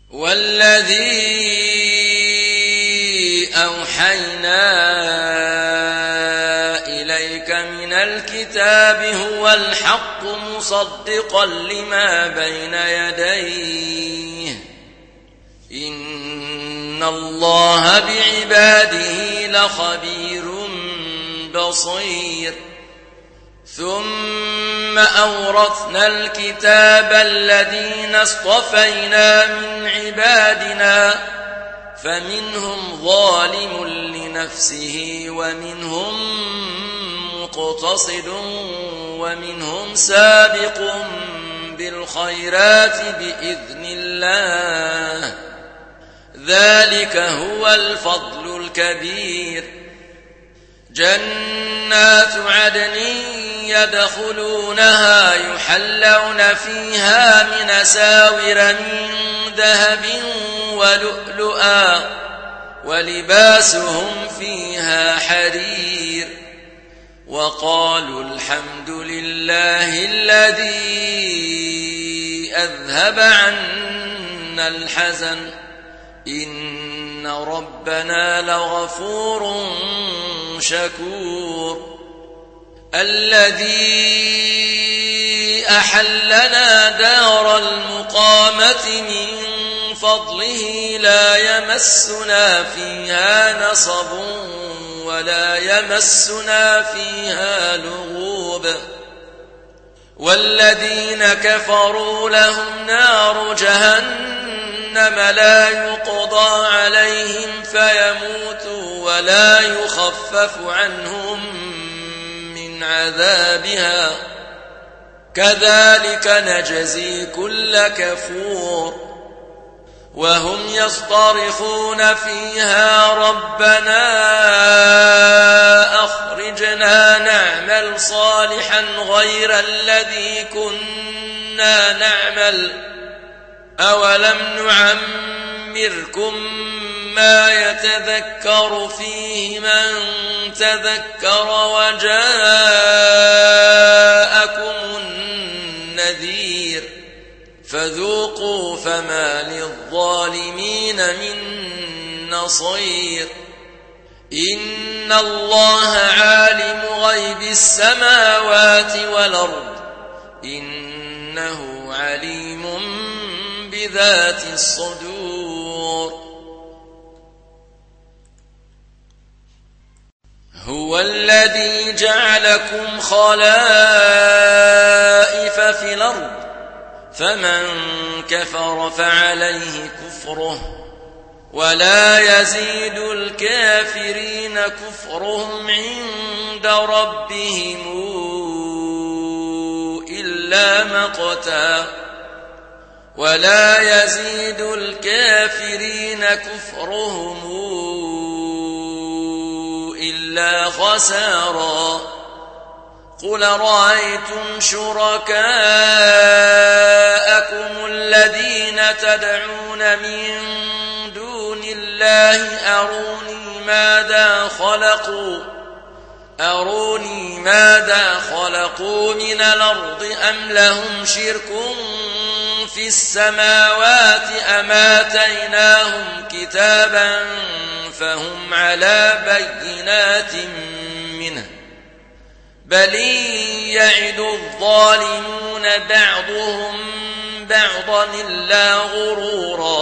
والذي أوحينا إليك من الكتاب هو الحق مصدقا لما بين يديه إن الله بعباده لخبير بصير ثم أورثنا الكتاب الذين اصطفينا من عبادنا فمنهم ظالم لنفسه ومنهم مقتصد ومنهم سابق بالخيرات بإذن الله ذلك هو الفضل الكبير جنات عدن يدخلونها يحلون فيها من أساور من ذهب ولؤلؤا ولباسهم فيها حرير وقالوا الحمد لله الذي أذهب عنا الحزن إن ربنا لغفور شكور الذي أحلنا دار المقامة من فضله لا يمسنا فيها نصب ولا يمسنا فيها لغوب والذين كفروا لهم نار جهنم لا يقضى عليهم فيموتوا ولا يخفف عنهم من عذابها كذلك نجزي كل كفور وهم يصطرخون فيها ربنا أخرجنا نعمل صالحا غير الذي كنا نعمل أولم نعمركم ما يتذكر فيه من تذكر وجاءكم النذير فذوقوا فما للظالمين من نصير إن الله عالم غيب السماوات والأرض إنه عليم بذات الصدور هو الذي جعلكم خلائف في الأرض فمن كفر فعليه كفره ولا يزيد الكافرين كفرهم عند ربهم إلا مقتا ولا يزيد الكافرين كفرهم إلا خسارا قل رأيتم شركاءكم الذين تدعون من دون الله أروني ماذا خلقوا من الأرض أم لهم شرك في السماوات أم آتيناهم كتابا فهم على بينات منه بل يعد الظالمون بعضهم بعضا إلا غرورا